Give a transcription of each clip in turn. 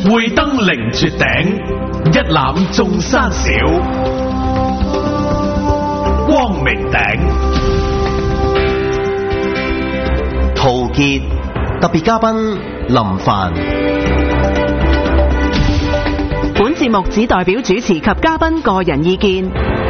會登凌絕頂，一覽眾山小。光明頂， 陶傑，特別嘉賓林凡。 本節目只代表主持及嘉賓個人意見。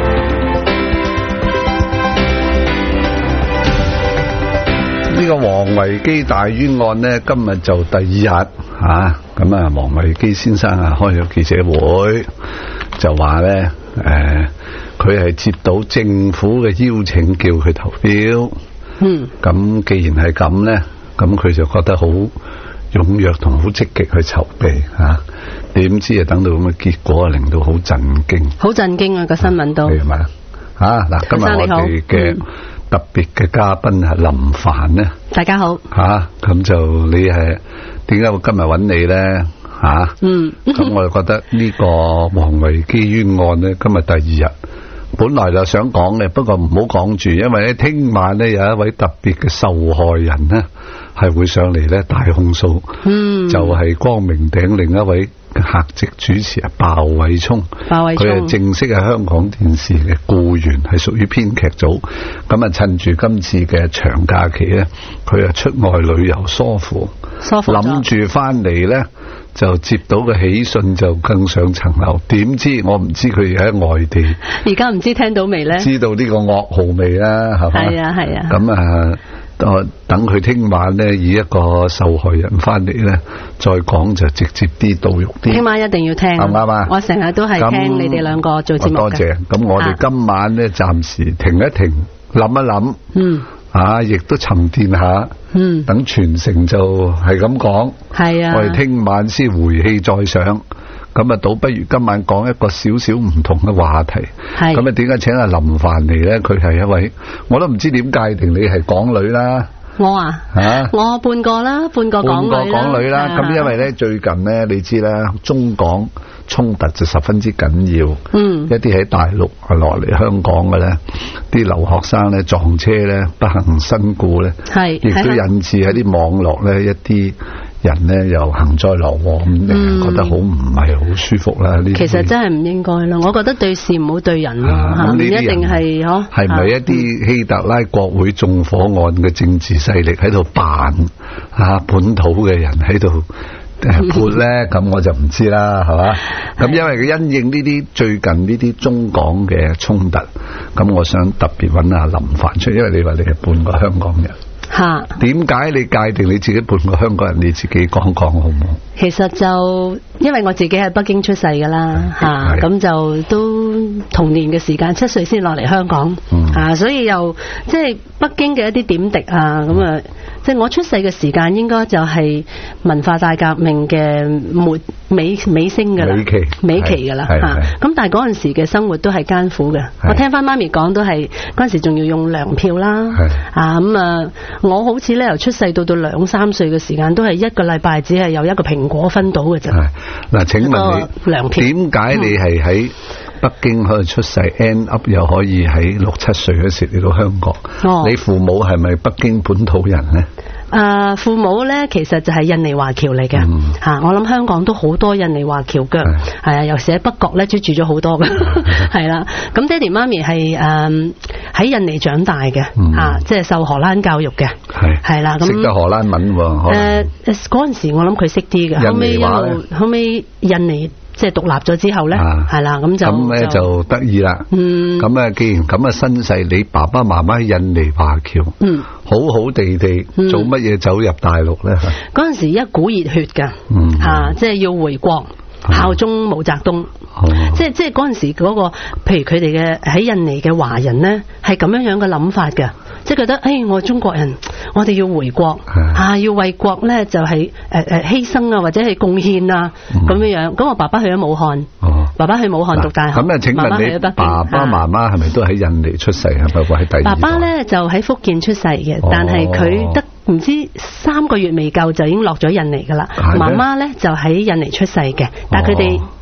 呢個王維基大冤案呢，今日就第二日咁啊，王維基先生開咗記者會，就話呢，佢係接到政府嘅邀請，叫佢投票。咁既然係咁呢，咁佢就覺得好踴躍同好積極去籌備點知等到咁嘅結果，令到好震驚。好震驚啊！個新聞都係咪嗱，今日我哋嘅特別嘅嘉賓係林凡呢。大家好。咁就你係點解我今日揾你呢？咁我就覺得呢個王維基冤案呢，今日第二日，本來就想講嘅，不過唔好講住，因為咧聽晚呢有一位特別嘅受害人呢係會上嚟呢大控訴，就係光明頂另一位客席主持鮑偉聰，佢係正式係香港電視嘅僱員，係屬於編劇組。咁啊，趁住今次嘅長假期呢，佢啊出外旅遊疏乎，諗住翻嚟呢，就接到個喜訊，就更上層樓。點知我唔知佢喺外地，而家唔知聽到未呢？知道呢個噩耗未啦？係咪？係啊。咁啊。等佢聽晚呢，以一個受害人翻嚟呢，再講就直接啲到肉啲。聽晚一定要聽，啱唔啱啊？我成日都係聽你哋兩個做節目嘅。多謝。咁我哋今晚呢，暫時停一停，諗一諗，亦都沉澱下，等全城就係咁講。係啊，我哋聽晚先回氣再上。咁啊，倒不如今晚講一個少少唔同嘅話題。咁啊，點解請阿林凡嚟呢？佢係一位，我都唔知點界定你係港女啦。我我半個啦，半個港女啦。咁因為呢，最近呢，你知啦，中港衝突就十分之緊要。一啲喺大陸落嚟香港嘅呢，啲留學生呢，撞車呢，不幸身故呢，亦都引致喺啲網絡呢一啲人呢又幸災樂禍，咁令人覺得好唔係好舒服啦。其實真係唔應該咯，我覺得對事唔好對人咯，唔一定係係咪一啲希特拉國會縱火案嘅政治勢力喺度扮本土嘅人喺度潑咧？咁我就唔知啦，係嘛？咁因為佢因應呢啲最近呢啲中港嘅衝突，咁我想特別揾阿林凡出，因為你話你係半個香港人。點解你界定你自己半個香港人？你自己講講好唔好？其實就因為我自己喺北京出世噶啦，咁就都童年嘅時間7歲先落嚟香港，所以又即係北京嘅一啲點滴咁啊，即係我出世嘅時間應該就係文化大革命嘅尾聲噶啦，尾期噶啦，咁但係嗰陣時嘅生活都係艱苦嘅。我聽翻媽咪講都係嗰陣時仲要用糧票啦，咁啊，我好似咧由出世到2、3歲嘅時間都係1個禮拜只係有1個蘋果分到嘅啫。嗱，請問你糧票點解你係喺北京可以出世 end up 又可以喺6、7歲嗰時嚟到香港？你父母係咪北京本土人呢？父母咧其實就係印尼華僑嚟嘅，我諗香港都好多印尼華僑嘅，係啊，尤其喺北角咧都住咗好多嘅，係啦。咁爹哋媽咪係喺印尼長大嘅，即係受荷蘭教育嘅，係啦。咁識得荷蘭文喎？嗰陣時我諗佢識啲嘅，後尾印尼即係獨立咗之後咧，係啦，咁咧就得意啦。咁啊，既然咁嘅身世，你爸爸媽媽喺印尼華僑，好好地做乜嘢走入大陸咧？嗰陣時一股熱血㗎，即係要回國效忠毛澤東。即係嗰陣時嗰個，譬如佢哋嘅喺印尼嘅華人咧，係咁樣嘅諗法嘅。即係覺得，我係中國人，我哋要回國要為國咧就係犧牲啊，或者係貢獻啊咁樣樣。咁我爸爸去咗武漢，爸爸去武漢讀大學。咁啊，請問你爸爸媽媽係咪都喺印尼出世啊？不過喺第二代。爸爸咧就喺福建出世嘅，但係佢得唔知3個月未夠就已經落咗印尼噶啦。媽媽咧就喺印尼出世嘅，但係佢哋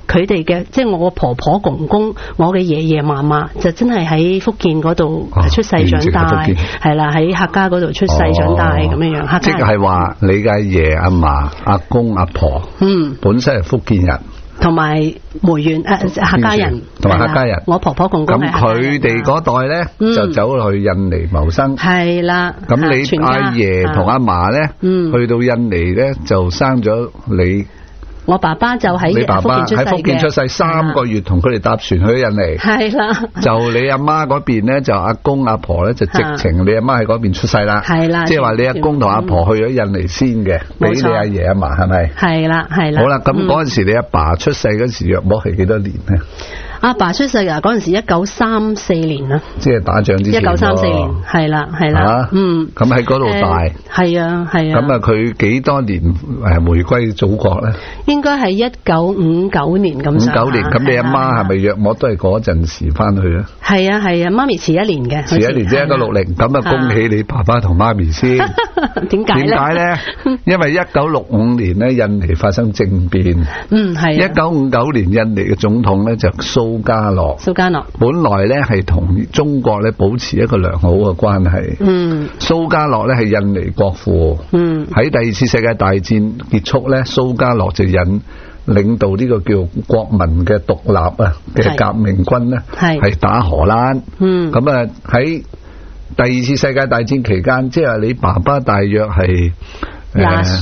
佢哋嘅即係我婆婆公公，我嘅爺爺嫲嫲就真係喺福建嗰度出世長大，係啦，喺客家嗰度出世長大咁樣樣。 即係話你嘅阿爺阿嫲阿公阿婆，本身係福建人。 同埋梅縣客家人， 同埋客家人， 我婆婆公公咁佢哋嗰代咧就走去印尼謀生， 係啦。 咁你阿爺同阿嫲咧，去到印尼咧就生咗你。 我爸爸就喺福建出世3個月，同佢哋搭船去咗印尼。係啦。就你阿媽嗰邊咧，就阿公阿婆咧就直情你阿媽喺嗰邊出世啦。係啦。即係話你阿公同阿婆去咗印尼先嘅，俾你阿爺阿嫲係咪？係啦係啦。好啦，咁嗰陣時你阿爸出世嗰時約莫係幾多年咧？ 阿爸出世啊，嗰陣時1934年啦， 即係打仗之前。1934 年，係啦係啦。 咁喺嗰度大。係啊係啊。 咁啊，佢幾多年回歸祖國咧？ 應該係1959年咁上下。59年， 咁你阿媽係咪約莫都係嗰陣時翻去咧？ 係啊係啊，媽咪遲1年嘅。 遲1年即係1960，咁啊恭喜你爸爸同媽咪先。 點解咧？ 因為1965年咧，印尼發生政變。係。1959年印尼嘅總統咧就蘇加諾本來咧係同中國咧保持一個良好嘅關係。蘇加諾咧係印尼國父。喺第2次世界大戰結束咧，蘇加諾就領導呢個叫國民嘅獨立啊嘅革命軍咧，係打荷蘭。咁啊喺第2次世界大戰期間，即係你爸爸大約係第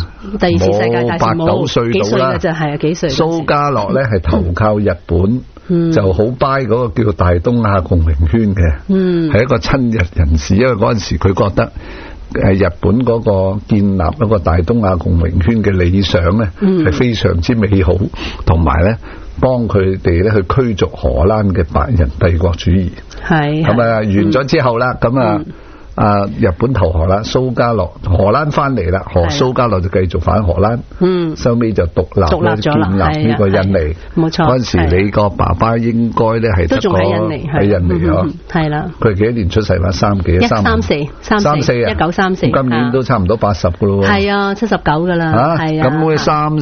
2次世界大戰冇8、9歲到啦，係幾歲？ 蘇加諾咧係投靠日本，就好 buy 嗰個叫大東亞共榮圈嘅，係一個親日人士，因為嗰陣時佢覺得日本嗰個建立一個大東亞共榮圈嘅理想咧係非常之美好，同埋咧幫佢哋咧去驅逐荷蘭嘅白人帝國主義。係咁啊，完咗之後啦，咁日本投降啦，蘇加諾荷蘭翻嚟啦，蘇加諾就繼續返荷蘭，收尾就獨立建立呢個印尼。冇錯，嗰陣時你個爸爸應該咧係得個喺印尼嗬，係啦。佢係幾多年出世話3幾？34啊，1934。今年都差唔多80噶咯喎。係啊，79噶啦。係啊。咁佢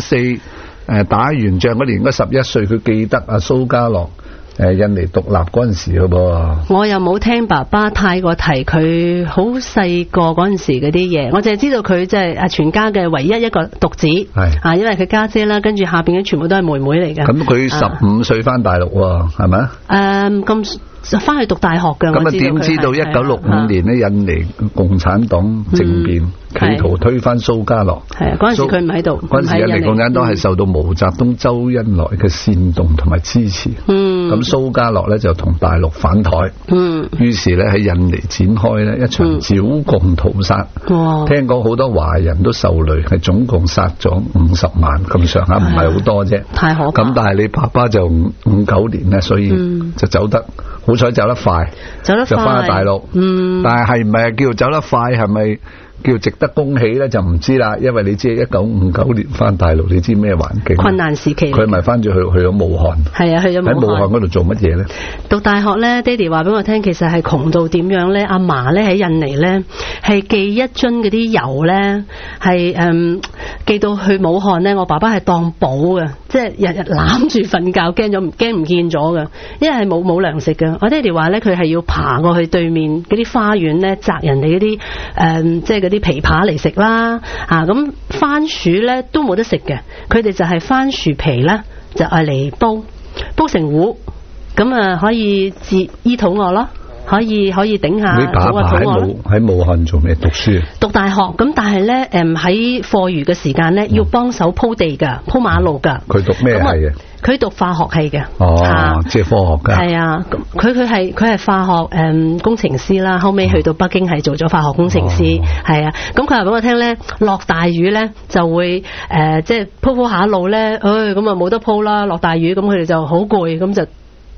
34打完仗嗰年應該11歲，佢記得阿蘇加諾。印尼獨立嗰陣時嘅噃，我又冇聽爸爸太過提佢好細個嗰陣時嗰啲嘢，我淨係知道佢即係全家嘅唯一一個獨子，係因為佢家姐啦，跟住下邊嘅全部都係妹妹嚟嘅。咁佢15歲翻大陸喎，係咪？咁翻去讀大學嘅。咁啊點知道1965年呢，印尼共產黨政變，企圖推翻蘇加諾。係啊，嗰陣時佢唔喺度。嗰陣時印尼共產黨係受到毛澤東、周恩來嘅煽動同埋支持。咁蘇加諾咧就同大陸反台。於是咧喺印尼展開咧一場剿共屠殺。聽講好多華人都受累，係總共殺咗50萬咁上下，唔係好多啫。太可怕。咁但係你爸爸就59年咧，所以就走得。好彩走得快，就翻去大陸。但係唔係叫走得快，係咪叫值得恭喜咧？就唔知啦。因為你知1959年翻大陸，你知咩環境？困難時期。佢咪翻咗去咗武漢。係啊，去咗武漢。喺武漢嗰度做乜嘢咧？讀大學咧，爹哋話俾我聽，其實係窮到點樣咧？阿嫲咧喺印尼咧，係寄一樽嗰啲油咧，係寄到去武漢咧。我爸爸係當寶嘅，即係日日攬住瞓覺，驚唔見咗嘅，因為係冇糧食嘅。我爹哋話咧，佢係要爬過去對面嗰啲花園咧，摘人哋嗰啲即係嗰啲枇杷嚟食啦。咁番薯咧都冇得食嘅，佢哋就係番薯皮咧就愛嚟煲成糊，咁可以醫肚餓咯。可以頂下。你爸爸喺武漢做咩？讀書？讀大學。咁但係咧，喺課餘嘅時間咧，要幫手鋪地噶，鋪馬路噶。佢讀咩系嘅？佢讀化學系嘅。哦，即係科學家。係啊，佢係化學工程師啦，後尾去到北京係做咗化學工程師。係啊，咁佢話俾我聽咧，落大雨咧就會即係鋪下路咧，咁啊冇得鋪啦，落大雨，咁佢哋就好攰，咁就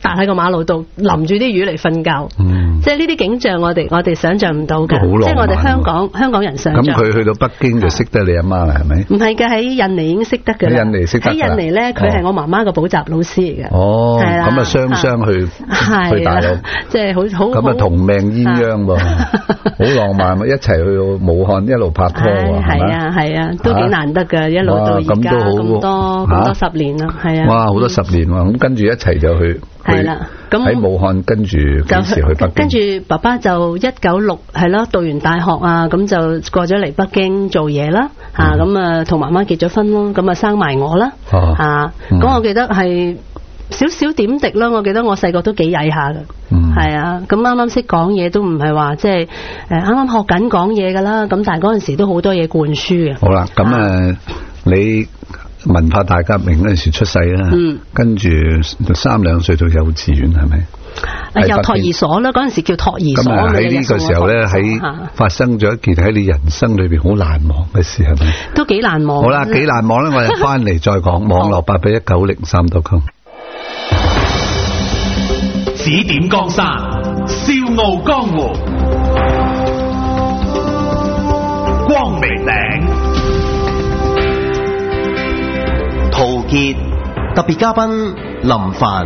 搭喺個馬路度淋住啲雨嚟瞓覺，即係呢啲景象我哋想象唔到嘅，即係我哋香港人想象。 咁佢去到北京就識得你阿媽啦，係咪？ 唔係嘅，喺印尼已經識得嘅。 喺印尼識得。 喺印尼咧，佢係我媽媽嘅補習老師嚟嘅。 哦，咁啊雙去大陸， 即係好咁啊同命鴛鴦喎，好浪漫，一齊去到武漢一路拍拖喎， 係啊，都幾難得㗎，一路到而家咁多10年啦，係啊。哇， 好多10年喎，咁跟住一齊就去。係啦，咁喺武漢跟住幾時去北京？ 跟住爸爸就196係咯，讀完大學啊，咁就過咗嚟北京做嘢啦，咁啊同媽媽結咗婚咯，咁啊生埋我啦，咁我記得係少少點滴啦，我記得我細個都幾曳下㗎，係啊，咁啱啱識講嘢都唔係話即係啱啱學緊講嘢㗎啦，咁但係嗰陣時都好多嘢灌輸嘅。 好啦，咁你文化大革命嗰陣時出世啦，跟住3-2歲到幼稚園係咪？ 有托兒所啦，嗰陣時叫托兒所。 咁喺呢個時候咧，喺發生咗一件喺你人生裏邊好難忘嘅事係咪？ 都幾難忘。 好啦，幾難忘咧，我哋翻嚟再講。網絡8819039.com。 指點江山，笑傲江湖，光明頂。 陶傑，特別嘉賓林凡。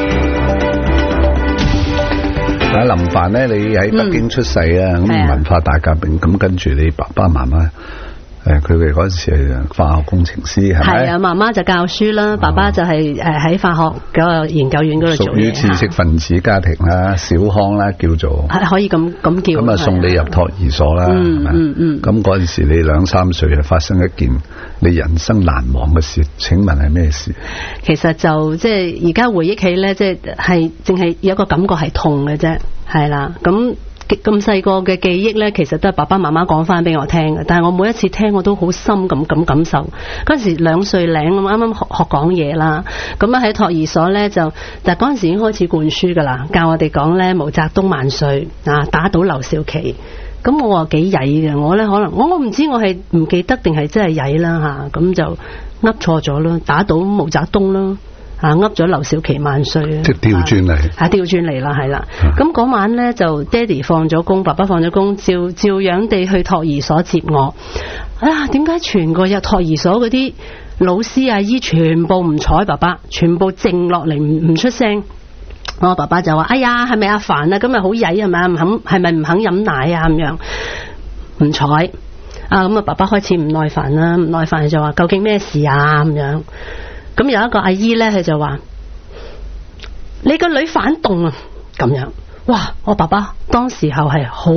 林凡咧，你喺北京出世啊，咁文化大革命，咁跟住你爸爸媽媽，佢哋嗰陣時係化學工程師係咪？係啊， 媽媽就教書啦，爸爸就係喺化學嗰個研究院嗰度做嘢。屬於知識分子家庭啦，小康啦叫做。 係可以咁叫。 咁啊送你入托兒所啦，係咪？咁嗰陣時你2-3歲啊，發生一件你人生難忘嘅事，請問係咩事？ 其實就即係而家回憶起咧，即係淨係有一個感覺係痛嘅啫，係啦，咁細個嘅記憶咧，其實都係爸爸媽媽講翻俾我聽嘅，但係我每一次聽我都好深咁感受。嗰陣時2歲零咁，啱啱學講嘢啦，咁啊喺托兒所咧但係嗰陣時已經開始灌輸噶啦，教我哋講咧毛澤東萬歲啊，打倒劉少奇。咁我話幾曳嘅，我咧可能我唔知我係唔記得定係真係曳啦吓，咁就噏錯咗咯，打倒毛澤東咯。噏咗劉少奇萬歲啊！ 即係調轉嚟， 調轉嚟啦，係啦。咁嗰晚咧就爹哋放咗工，爸爸放咗工，照樣地去托兒所接我。點解全個入托兒所嗰啲老師阿姨全部唔睬爸爸，全部靜落嚟唔出聲？我爸爸就話：哎呀，係咪阿凡啊？今日好曳係咪？係咪唔肯飲奶啊？咁樣唔睬。咁啊，爸爸開始唔耐煩啦，唔耐煩就話：究竟咩事啊？咁樣。咁有一個阿姨咧，佢就話：你個女反動啊！咁樣，哇！我爸爸當時候係好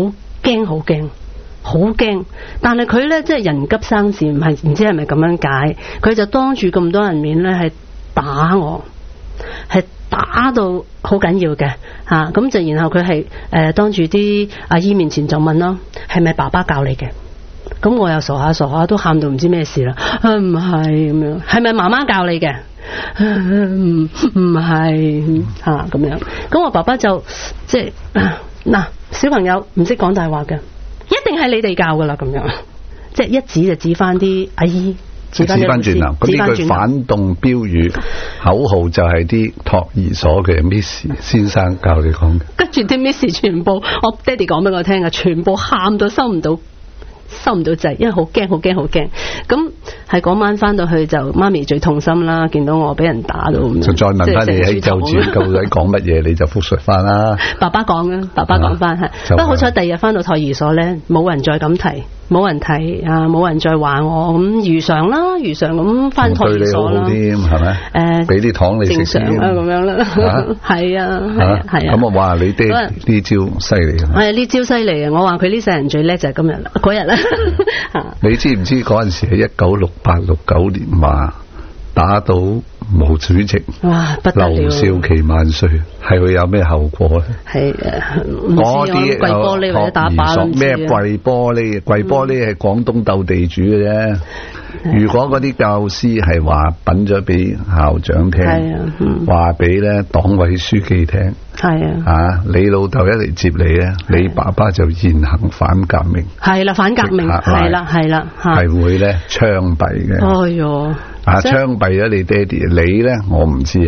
驚，但係佢咧即係人急生智，唔知係咪咁樣解，佢就當住咁多人面咧係打我，係打到好緊要嘅吓，咁就然後佢係當住啲阿姨面前就問咯：係咪爸爸教你嘅？咁我又傻下都喊到唔知咩事啦，唔係咁樣，係咪媽媽教你嘅？唔係咁樣。咁我爸爸就即係小朋友唔識講大話嘅，一定係你哋教噶啦，咁樣即係一指就指翻啲阿姨，指翻轉頭。咁呢句反動標語口號就係啲托兒所嘅 Miss 先生教你講嘅。 跟住啲 Miss 全部我爹哋講俾我聽啊，全部喊到收唔到掣，因為好驚。咁係嗰晚翻到去就媽咪最痛心啦，見到我俾人打到咁樣。就再問翻你喺幼稚園究竟講乜嘢，你就複述翻啦。爸爸講啊，爸爸講翻係。不過好彩第二日翻到托兒所咧，冇人再咁提，冇人再話我，咁如常咁翻托兒所啦。對你好啲係咪？俾啲糖你食先啊，咁樣啦。係啊。咁我話你爹呢招犀利。係呢招犀利啊！我話佢呢世人最叻就係今日啦，嗰日啦。你知唔知嗰陣時係1968-69年話打倒毛主席？哇，不得了！劉少奇萬歲，係會有咩後果咧？係嗰啲跪玻璃或者打靶咩跪玻璃？跪玻璃係廣東鬥地主嘅啫。如果嗰啲教師係話稟咗俾校長聽，話俾咧黨委書記聽，你老豆一嚟接你咧，你爸爸就現行反革命，係啦，反革命，係啦，係會咧槍斃嘅。哎喲，槍斃咗你爹哋，你咧我唔知啊。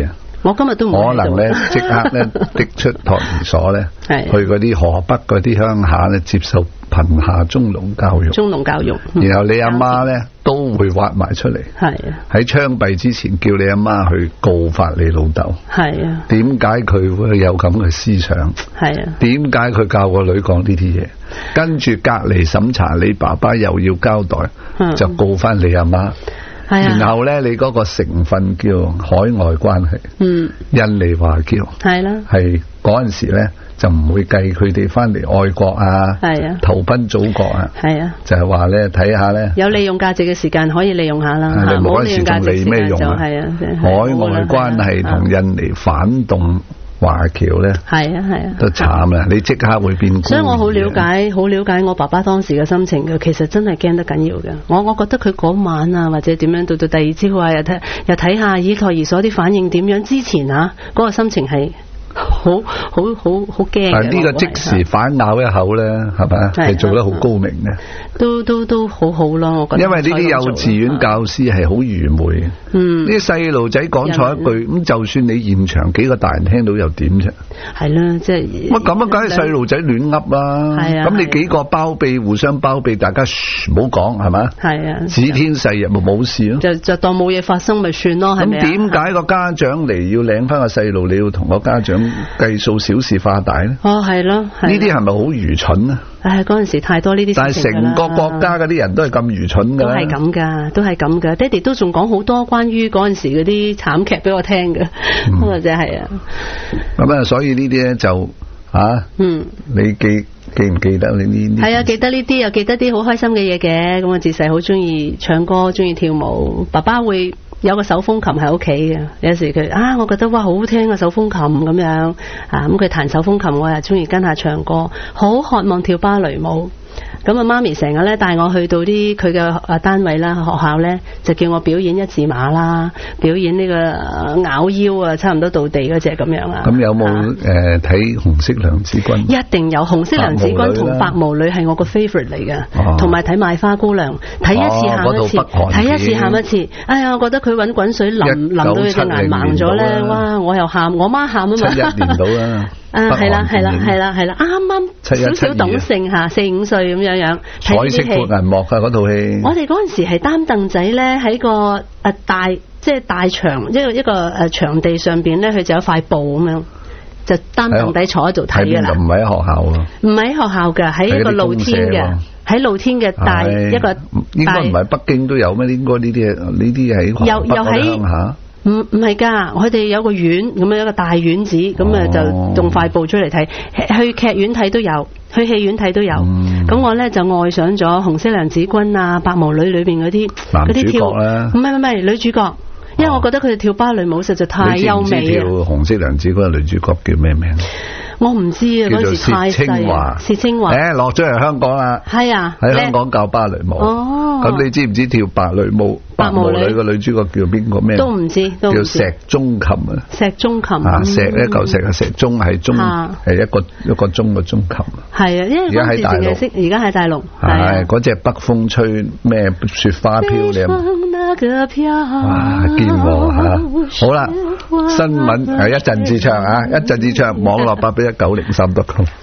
我今日都冇可能咧即刻咧的出托兒所咧，去嗰啲河北嗰啲鄉下咧接受貧下中農教育。 中農教育， 然後你阿媽咧都會挖埋出嚟。係啊。喺槍斃之前，叫你阿媽去告發你老豆。係啊。點解佢會有咁嘅思想？係啊。點解佢教個女講呢啲嘢？跟住隔離審查，你爸爸又要交代，就告翻你阿媽。然後咧，你嗰個成分叫海外關係，印尼華僑，係啦，係嗰陣時咧就唔會計佢哋翻嚟愛國啊，投奔祖國啊，係啊，就係話咧睇下咧，有利用價值嘅時間可以利用下啦，冇利用價值時間就係啊，海外關係同印尼反動華僑咧，係啊，都慘啦！你即刻會變故。所以我好了解我爸爸當時嘅心情嘅。其實真係驚得緊要嘅。我覺得佢嗰晚啊，或者點樣到第二朝啊，又睇下以托兒所啲反應點樣。之前啊，嗰個心情係好驚嘅。呢個即時反咬一口咧，係咪？係做得好高明嘅。都好好咯，我覺得。因為呢啲幼稚園教師係好愚昧嘅。呢啲細路仔講錯一句，咁就算你現場幾個大人聽到又點啫？係啦，即係乜咁啊？梗係細路仔亂噏啦。係啊。咁你幾個包庇，互相包庇，大家唔好講係咪？係啊。指天誓日咪冇事咯。就當冇嘢發生咪算咯，係咪？咁點解個家長嚟要領翻個細路？你要同個家長計數小事化大咧？哦，係咯。呢啲係咪好愚蠢啊？唉，嗰陣時太多呢啲事情㗎啦。但係成個國家嗰啲人都係咁愚蠢㗎。都係咁㗎。爹哋都仲講好多關於嗰陣時嗰啲慘劇俾我聽嘅，咁啊真係啊。咁啊，所以呢啲咧就你記唔記得你呢啲？係啊，記得呢啲，又記得啲好開心嘅嘢嘅。咁我自細好中意唱歌，中意跳舞。爸爸會有個手風琴喺屋企嘅，有時佢我覺得哇好好聽啊手風琴咁樣咁佢彈手風琴，我又中意跟下唱歌，好渴望跳芭蕾舞。咁啊，媽咪成日咧帶我去到啲佢嘅單位啦、學校咧，就叫我表演一字馬啦，表演呢個咬腰啊，差唔多到地嗰隻咁樣啊。咁有冇睇紅色娘子軍？一定有紅色娘子軍同白毛女係我個 favorite 嚟嘅，同埋睇賣花姑娘，睇一次喊一次，睇一次喊一次。哎呀，我覺得佢搵滾水淋到佢隻眼盲咗咧，哇！我又喊，我媽喊啊嘛。71年到啦。係啦，啱啱少少懂性吓，4-5歲咁樣。彩色闊銀幕噶嗰套戲。我哋嗰陣時係擔凳仔咧，喺個大場一個場地上邊咧，佢就有塊布咁樣，就擔凳仔坐喺度睇噶啦。唔係喺學校啊？唔係喺學校噶，喺一個露天嘅，喺露天嘅大一個。應該唔係北京都有咩？應該呢啲喺又喺鄉下。唔係噶，佢哋有個院咁樣，一個大院子咁就仲塊布出嚟睇，去劇院睇都有，去戲院睇都有。咁我咧就愛上咗紅色娘子軍啊、白毛女裏邊嗰啲跳，唔係女主角，因為我覺得佢哋跳芭蕾舞實在太優美。你知唔知跳紅色娘子軍嘅女主角叫咩名？我唔知啊，嗰時太細。薛清華。落咗嚟香港啦。係啊。喺香港教芭蕾舞。哦。咁你知唔知跳芭蕾舞？白毛女嘅女主角叫邊個咩？都唔知。叫石中琴啊。石中琴。石一嚿石啊，石中係中係一個鐘嘅鐘琴。係啊，因為嗰時淨係識，而家喺大陸。係嗰隻北風吹咩雪花飄你。哇，見喎嚇！好啦，新聞係一陣至唱啊，一陣至唱，網絡8819035.com。